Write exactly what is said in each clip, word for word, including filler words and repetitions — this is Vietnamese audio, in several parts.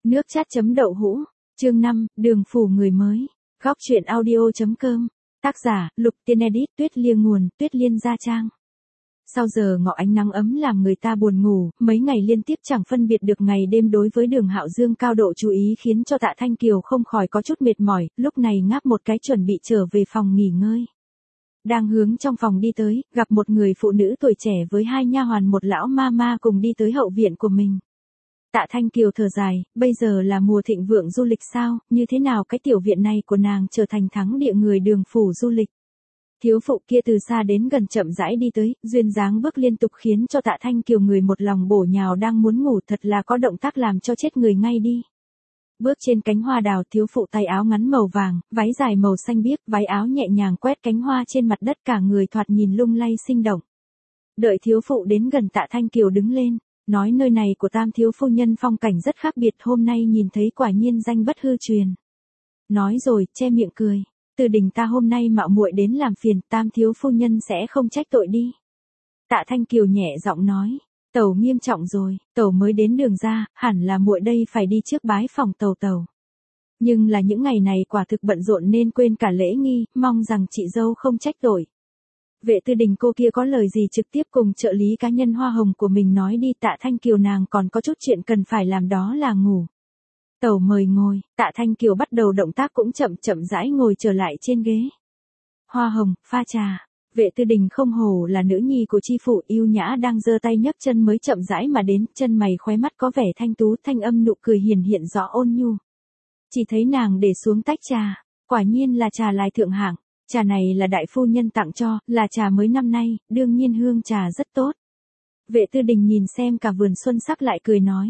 Nước chát chấm đậu hũ, chương năm, đường phủ người mới. Góc truyện audio.com. Tác giả, Lục Tiên Edit, Tuyết Liêng nguồn, Tuyết Liên Gia Trang. Sau giờ ngọ ánh nắng ấm làm người ta buồn ngủ, mấy ngày liên tiếp chẳng phân biệt được ngày đêm đối với Đường Hạo Dương cao độ chú ý khiến cho Tạ Thanh Kiều không khỏi có chút mệt mỏi, lúc này ngáp một cái chuẩn bị trở về phòng nghỉ ngơi. Đang hướng trong phòng đi tới, gặp một người phụ nữ tuổi trẻ với hai nha hoàn một lão ma ma cùng đi tới hậu viện của mình. Tạ Thanh Kiều thở dài, bây giờ là mùa thịnh vượng du lịch sao, như thế nào cái tiểu viện này của nàng trở thành thắng địa người Đường phủ du lịch. Thiếu phụ kia từ xa đến gần chậm rãi đi tới, duyên dáng bước liên tục khiến cho Tạ Thanh Kiều người một lòng bổ nhào đang muốn ngủ, thật là có động tác làm cho chết người ngay đi. Bước trên cánh hoa đào, thiếu phụ tay áo ngắn màu vàng, váy dài màu xanh biếc, váy áo nhẹ nhàng quét cánh hoa trên mặt đất, cả người thoạt nhìn lung lay sinh động. Đợi thiếu phụ đến gần, Tạ Thanh Kiều đứng lên, nói nơi này của Tam thiếu phu nhân phong cảnh rất khác biệt, hôm nay nhìn thấy quả nhiên danh bất hư truyền. Nói rồi, che miệng cười, Từ Đình ta hôm nay mạo muội đến làm phiền, Tam thiếu phu nhân sẽ không trách tội đi. Tạ Thanh Kiều nhẹ giọng nói, tẩu nghiêm trọng rồi, tẩu mới đến Đường ra, hẳn là muội đây phải đi trước bái phòng tẩu tẩu. Nhưng là những ngày này quả thực bận rộn nên quên cả lễ nghi, mong rằng chị dâu không trách tội. Vệ Tư Đình cô kia có lời gì trực tiếp cùng trợ lý cá nhân Hoa Hồng của mình nói đi. Tạ Thanh Kiều nàng còn có chút chuyện cần phải làm, đó là ngủ. Tẩu mời ngồi, Tạ Thanh Kiều bắt đầu động tác cũng chậm chậm rãi ngồi trở lại trên ghế. Hoa Hồng, pha trà. Vệ Tư Đình không hổ là nữ nhi của chi phủ, yêu nhã đang giơ tay nhấc chân mới chậm rãi mà đến, chân mày khóe mắt có vẻ thanh tú, thanh âm nụ cười hiền hiện rõ ôn nhu. Chỉ thấy nàng để xuống tách trà, quả nhiên là trà lai thượng hạng. Trà này là đại phu nhân tặng cho, là trà mới năm nay, đương nhiên hương trà rất tốt. Vệ Tư Đình nhìn xem cả vườn xuân sắc lại cười nói.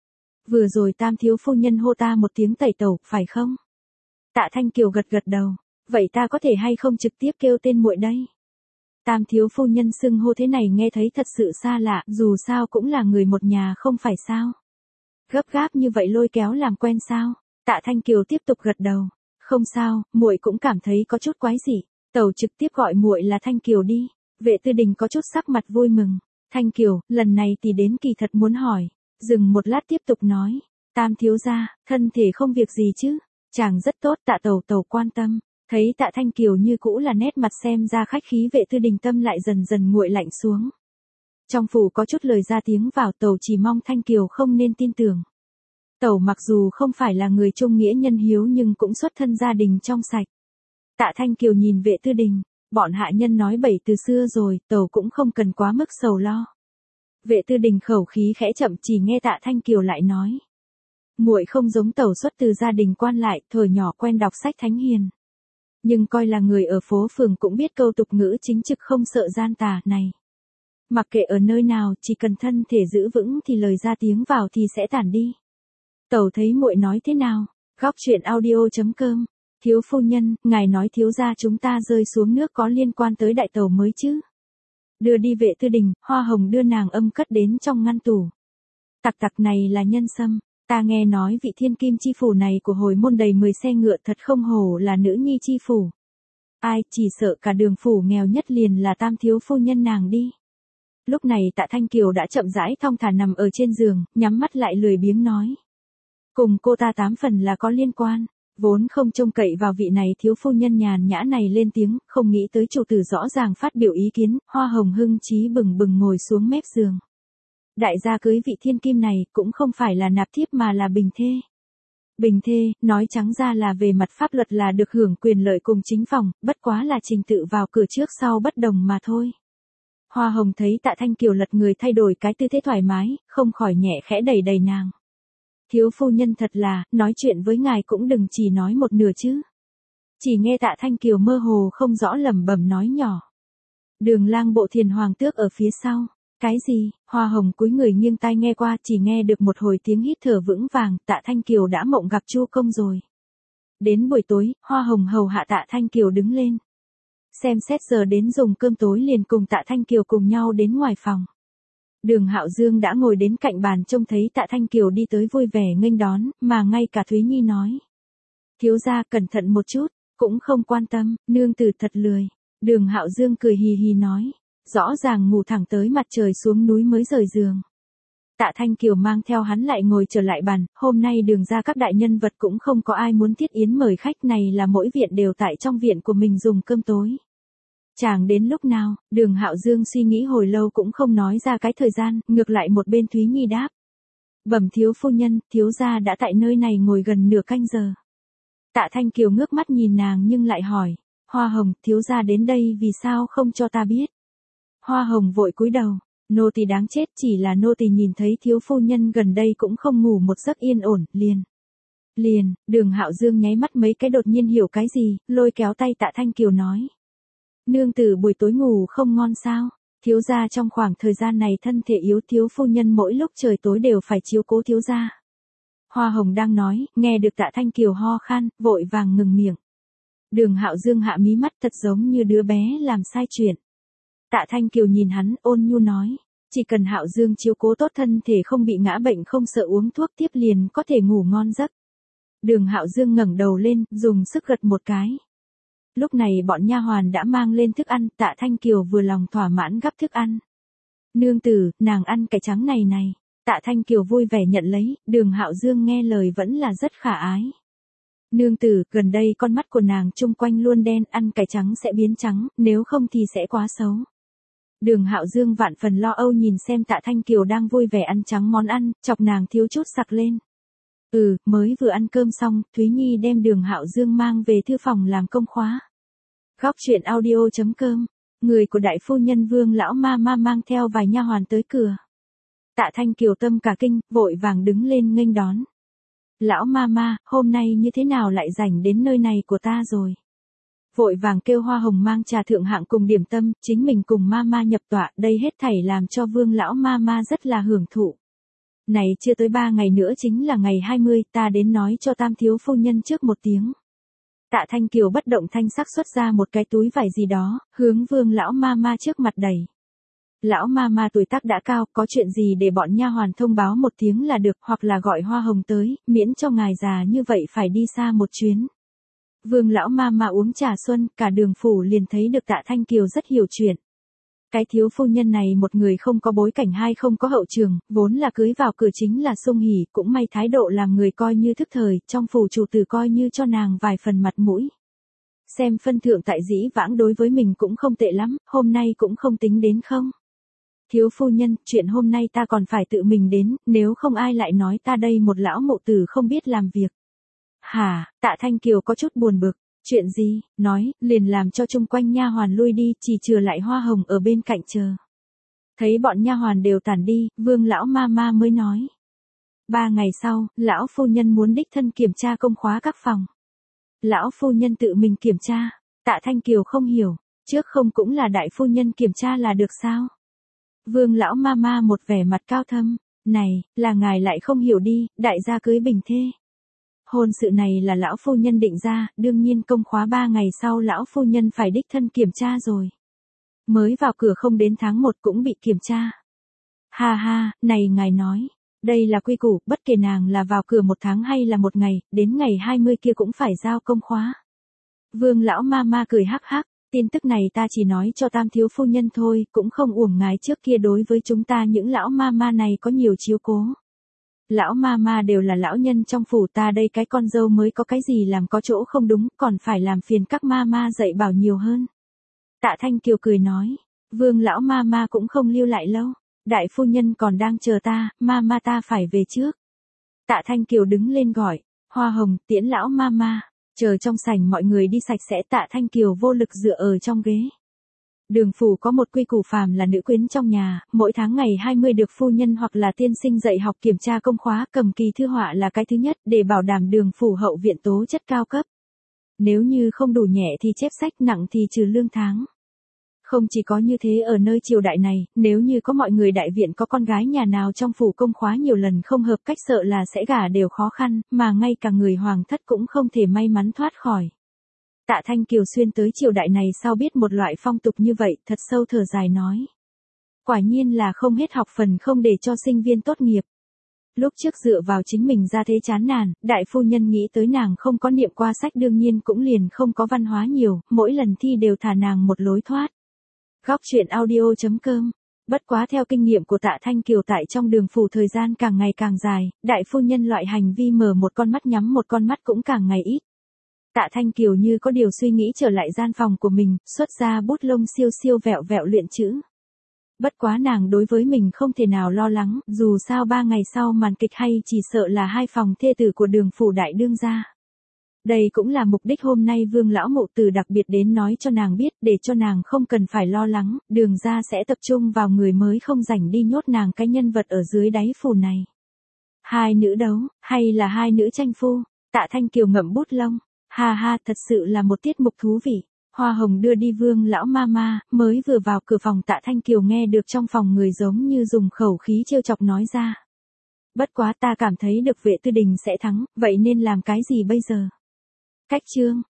Vừa rồi Tam thiếu phu nhân hô ta một tiếng tẩy tẩu, phải không? Tạ Thanh Kiều gật gật đầu, vậy ta có thể hay không trực tiếp kêu tên muội đây? Tam thiếu phu nhân xưng hô thế này nghe thấy thật sự xa lạ, dù sao cũng là người một nhà không phải sao? Gấp gáp như vậy lôi kéo làm quen sao? Tạ Thanh Kiều tiếp tục gật đầu. Không sao, muội cũng cảm thấy có chút quái dị, tẩu trực tiếp gọi muội là Thanh Kiều đi. Vệ Tư Đình có chút sắc mặt vui mừng. Thanh Kiều, lần này thì đến kỳ thật muốn hỏi. Dừng một lát tiếp tục nói, Tam thiếu gia, thân thể không việc gì chứ? Chàng rất tốt, Tạ tẩu tẩu quan tâm. Thấy Tạ Thanh Kiều như cũ là nét mặt xem ra khách khí, Vệ Tư Đình tâm lại dần dần nguội lạnh xuống. Trong phủ có chút lời ra tiếng vào, tẩu chỉ mong Thanh Kiều không nên tin tưởng. Tẩu mặc dù không phải là người trung nghĩa nhân hiếu nhưng cũng xuất thân gia đình trong sạch. Tạ Thanh Kiều nhìn Vệ Tư Đình, bọn hạ nhân nói bậy từ xưa rồi, tẩu cũng không cần quá mức sầu lo. Vệ Tư Đình khẩu khí khẽ chậm, chỉ nghe Tạ Thanh Kiều lại nói. Muội không giống tẩu xuất từ gia đình quan lại, thời nhỏ quen đọc sách thánh hiền. Nhưng coi là người ở phố phường cũng biết câu tục ngữ chính trực không sợ gian tà này. Mặc kệ ở nơi nào, chỉ cần thân thể giữ vững thì lời ra tiếng vào thì sẽ tản đi. Tẩu thấy muội nói thế nào? Góc truyện audio.com. Thiếu phu nhân, ngài nói thiếu gia chúng ta rơi xuống nước có liên quan tới đại tẩu mới chứ? Đưa đi. Vệ Tư Đình, Hoa Hồng đưa nàng âm cất đến trong ngăn tủ. Tặc tặc này là nhân sâm, ta nghe nói vị thiên kim chi phủ này của hồi môn đầy mười xe ngựa thật không hổ là nữ nhi chi phủ. Ai, chỉ sợ cả Đường phủ nghèo nhất liền là Tam thiếu phu nhân nàng đi. Lúc này Tạ Thanh Kiều đã chậm rãi thong thả nằm ở trên giường, nhắm mắt lại lười biếng nói. Cùng cô ta tám phần là có liên quan, vốn không trông cậy vào vị này thiếu phu nhân nhàn nhã này lên tiếng, không nghĩ tới chủ tử rõ ràng phát biểu ý kiến. Hoa Hồng hưng chí bừng bừng ngồi xuống mép giường. Đại gia cưới vị thiên kim này cũng không phải là nạp thiếp mà là bình thê. Bình thê, nói trắng ra là về mặt pháp luật là được hưởng quyền lợi cùng chính phòng, bất quá là trình tự vào cửa trước sau bất đồng mà thôi. Hoa Hồng thấy Tạ Thanh Kiều lật người thay đổi cái tư thế thoải mái, không khỏi nhẹ khẽ đẩy đẩy nàng. Thiếu phu nhân thật là, nói chuyện với ngài cũng đừng chỉ nói một nửa chứ. Chỉ nghe Tạ Thanh Kiều mơ hồ không rõ lẩm bẩm nói nhỏ. Đường lang bộ thiền hoàng tước ở phía sau. Cái gì? Hoa Hồng cúi người nghiêng tai nghe qua, chỉ nghe được một hồi tiếng hít thở vững vàng. Tạ Thanh Kiều đã mộng gặp Chu công rồi. Đến buổi tối, Hoa Hồng hầu hạ Tạ Thanh Kiều đứng lên. Xem xét giờ đến dùng cơm tối liền cùng Tạ Thanh Kiều cùng nhau đến ngoài phòng. Đường Hạo Dương đã ngồi đến cạnh bàn trông thấy Tạ Thanh Kiều đi tới vui vẻ nghênh đón, mà ngay cả Thúy Nhi nói. Thiếu gia cẩn thận một chút, cũng không quan tâm, nương tử thật lười. Đường Hạo Dương cười hì hì nói, rõ ràng ngủ thẳng tới mặt trời xuống núi mới rời giường. Tạ Thanh Kiều mang theo hắn lại ngồi trở lại bàn, hôm nay Đường ra các đại nhân vật cũng không có ai muốn thiết yến mời khách, này là mỗi viện đều tại trong viện của mình dùng cơm tối. Chàng đến lúc nào, Đường Hạo Dương suy nghĩ hồi lâu cũng không nói ra cái thời gian, ngược lại một bên Thúy Nhi đáp. Bẩm thiếu phu nhân, thiếu gia đã tại nơi này ngồi gần nửa canh giờ. Tạ Thanh Kiều ngước mắt nhìn nàng nhưng lại hỏi, Hoa Hồng, thiếu gia đến đây vì sao không cho ta biết? Hoa Hồng vội cúi đầu, nô tỳ đáng chết, chỉ là nô tỳ nhìn thấy thiếu phu nhân gần đây cũng không ngủ một giấc yên ổn, liền. Liền, Đường Hạo Dương nháy mắt mấy cái đột nhiên hiểu cái gì, lôi kéo tay Tạ Thanh Kiều nói. Nương tử buổi tối ngủ không ngon sao? Thiếu gia trong khoảng thời gian này thân thể yếu, thiếu phu nhân mỗi lúc trời tối đều phải chiếu cố thiếu gia. Hoa Hồng đang nói, nghe được Tạ Thanh Kiều ho khan, vội vàng ngừng miệng. Đường Hạo Dương hạ mí mắt thật giống như đứa bé làm sai chuyện. Tạ Thanh Kiều nhìn hắn, ôn nhu nói, chỉ cần Hạo Dương chiếu cố tốt thân thể không bị ngã bệnh không sợ uống thuốc tiếp liền có thể ngủ ngon giấc. Đường Hạo Dương ngẩng đầu lên, dùng sức gật một cái. Lúc này bọn nha hoàn đã mang lên thức ăn, Tạ Thanh Kiều vừa lòng thỏa mãn gắp thức ăn. Nương tử, nàng ăn cải trắng này này. Tạ Thanh Kiều vui vẻ nhận lấy, Đường Hạo Dương nghe lời vẫn là rất khả ái. Nương tử, gần đây con mắt của nàng chung quanh luôn đen, ăn cải trắng sẽ biến trắng, nếu không thì sẽ quá xấu. Đường Hạo Dương vạn phần lo âu nhìn xem Tạ Thanh Kiều đang vui vẻ ăn trắng món ăn, chọc nàng thiếu chút sặc lên. Ừ, mới vừa ăn cơm xong, Thúy Nhi đem Đường Hạo Dương mang về thư phòng làm công khóa. Góc truyện audio chấm com, người của đại phu nhân Vương lão ma ma mang theo vài nha hoàn tới cửa. Tạ Thanh Kiều tâm cả kinh, vội vàng đứng lên nghênh đón. Lão ma ma, hôm nay như thế nào lại rảnh đến nơi này của ta rồi? Vội vàng kêu Hoa Hồng mang trà thượng hạng cùng điểm tâm, chính mình cùng ma ma nhập tọa, đây hết thảy làm cho Vương lão ma ma rất là hưởng thụ. Này chưa tới ba ngày nữa chính là ngày hai mươi, ta đến nói cho Tam thiếu phu nhân trước một tiếng. Tạ Thanh Kiều bất động thanh sắc xuất ra một cái túi vải gì đó, hướng Vương lão ma ma trước mặt đẩy. Lão ma ma tuổi tác đã cao, có chuyện gì để bọn nha hoàn thông báo một tiếng là được, hoặc là gọi Hoa Hồng tới, miễn cho ngài già như vậy phải đi xa một chuyến. Vương lão ma ma uống trà xuân, cả Đường phủ liền thấy được Tạ Thanh Kiều rất hiểu chuyện. Cái thiếu phu nhân này một người không có bối cảnh, hai không có hậu trường, vốn là cưới vào cửa chính là sung hỉ, cũng may thái độ làm người coi như thức thời, trong phủ chủ tử coi như cho nàng vài phần mặt mũi. Xem phân thượng tại dĩ vãng đối với mình cũng không tệ lắm, hôm nay cũng không tính đến không. Thiếu phu nhân, chuyện hôm nay ta còn phải tự mình đến, nếu không ai lại nói ta đây một lão mộ tử không biết làm việc. Hả, Tạ Thanh Kiều có chút buồn bực, chuyện gì, nói, liền làm cho chung quanh nha hoàn lui đi, chỉ trừ lại Hoa Hồng ở bên cạnh chờ. Thấy bọn nha hoàn đều tản đi, Vương lão ma ma mới nói. Ba ngày sau, lão phu nhân muốn đích thân kiểm tra công khóa các phòng. Lão phu nhân tự mình kiểm tra, Tạ Thanh Kiều không hiểu, trước không cũng là đại phu nhân kiểm tra là được sao? Vương lão ma ma một vẻ mặt cao thâm, này, là ngài lại không hiểu đi, đại gia cưới bình thê. Hôn sự này là lão phu nhân định ra, đương nhiên công khóa ba ngày sau lão phu nhân phải đích thân kiểm tra rồi. Mới vào cửa không đến tháng một cũng bị kiểm tra. Ha ha, này ngài nói, đây là quy củ, bất kể nàng là vào cửa một tháng hay là một ngày, đến ngày hai mươi kia cũng phải giao công khóa. Vương lão ma ma cười hắc hắc, tin tức này ta chỉ nói cho Tam thiếu phu nhân thôi, cũng không uổng ngài trước kia đối với chúng ta những lão ma ma này có nhiều chiếu cố. Lão ma ma đều là lão nhân trong phủ ta đây, cái con dâu mới có cái gì làm có chỗ không đúng, còn phải làm phiền các ma ma dạy bảo nhiều hơn. Tạ Thanh Kiều cười nói, Vương lão ma ma cũng không lưu lại lâu, đại phu nhân còn đang chờ ta, ma ma ta phải về trước. Tạ Thanh Kiều đứng lên gọi, Hoa Hồng, tiễn lão ma ma, chờ trong sảnh mọi người đi sạch sẽ. Tạ Thanh Kiều vô lực dựa ở trong ghế. Đường phủ có một quy củ, phàm là nữ quyến trong nhà, mỗi tháng ngày hai mươi được phu nhân hoặc là tiên sinh dạy học kiểm tra công khóa, cầm kỳ thư họa là cái thứ nhất, để bảo đảm đường phủ hậu viện tố chất cao cấp. Nếu như không đủ nhẹ thì chép sách, nặng thì trừ lương tháng. Không chỉ có như thế, ở nơi triều đại này, nếu như có mọi người đại viện có con gái nhà nào trong phủ công khóa nhiều lần không hợp cách, sợ là sẽ gả đều khó khăn, mà ngay cả người hoàng thất cũng không thể may mắn thoát khỏi. Tạ Thanh Kiều xuyên tới triều đại này sau biết một loại phong tục như vậy, thật sâu thở dài nói. Quả nhiên là không hết học phần không để cho sinh viên tốt nghiệp. Lúc trước dựa vào chính mình ra thế chán nản, đại phu nhân nghĩ tới nàng không có niệm qua sách, đương nhiên cũng liền không có văn hóa nhiều, mỗi lần thi đều thả nàng một lối thoát. Góc truyện audio chấm com Bất quá theo kinh nghiệm của Tạ Thanh Kiều tại trong Đường phủ thời gian càng ngày càng dài, đại phu nhân loại hành vi mở một con mắt nhắm một con mắt cũng càng ngày ít. Tạ Thanh Kiều như có điều suy nghĩ trở lại gian phòng của mình, xuất ra bút lông siêu siêu vẹo vẹo luyện chữ. Bất quá nàng đối với mình không thể nào lo lắng, dù sao ba ngày sau màn kịch hay chỉ sợ là hai phòng thê tử của Đường phủ đại đương gia. Đây cũng là mục đích hôm nay Vương lão mộ từ đặc biệt đến nói cho nàng biết, để cho nàng không cần phải lo lắng, Đường gia sẽ tập trung vào người mới, không rảnh đi nhốt nàng cái nhân vật ở dưới đáy phủ này. Hai nữ đấu, hay là hai nữ tranh phu? Tạ Thanh Kiều ngậm bút lông. Ha ha, thật sự là một tiết mục thú vị. Hoa hồng đưa đi Vương lão ma ma, mới vừa vào cửa phòng Tạ Thanh Kiều nghe được trong phòng người giống như dùng khẩu khí trêu chọc nói ra. Bất quá ta cảm thấy được Vệ Tư Đình sẽ thắng, vậy nên làm cái gì bây giờ? Cách chương.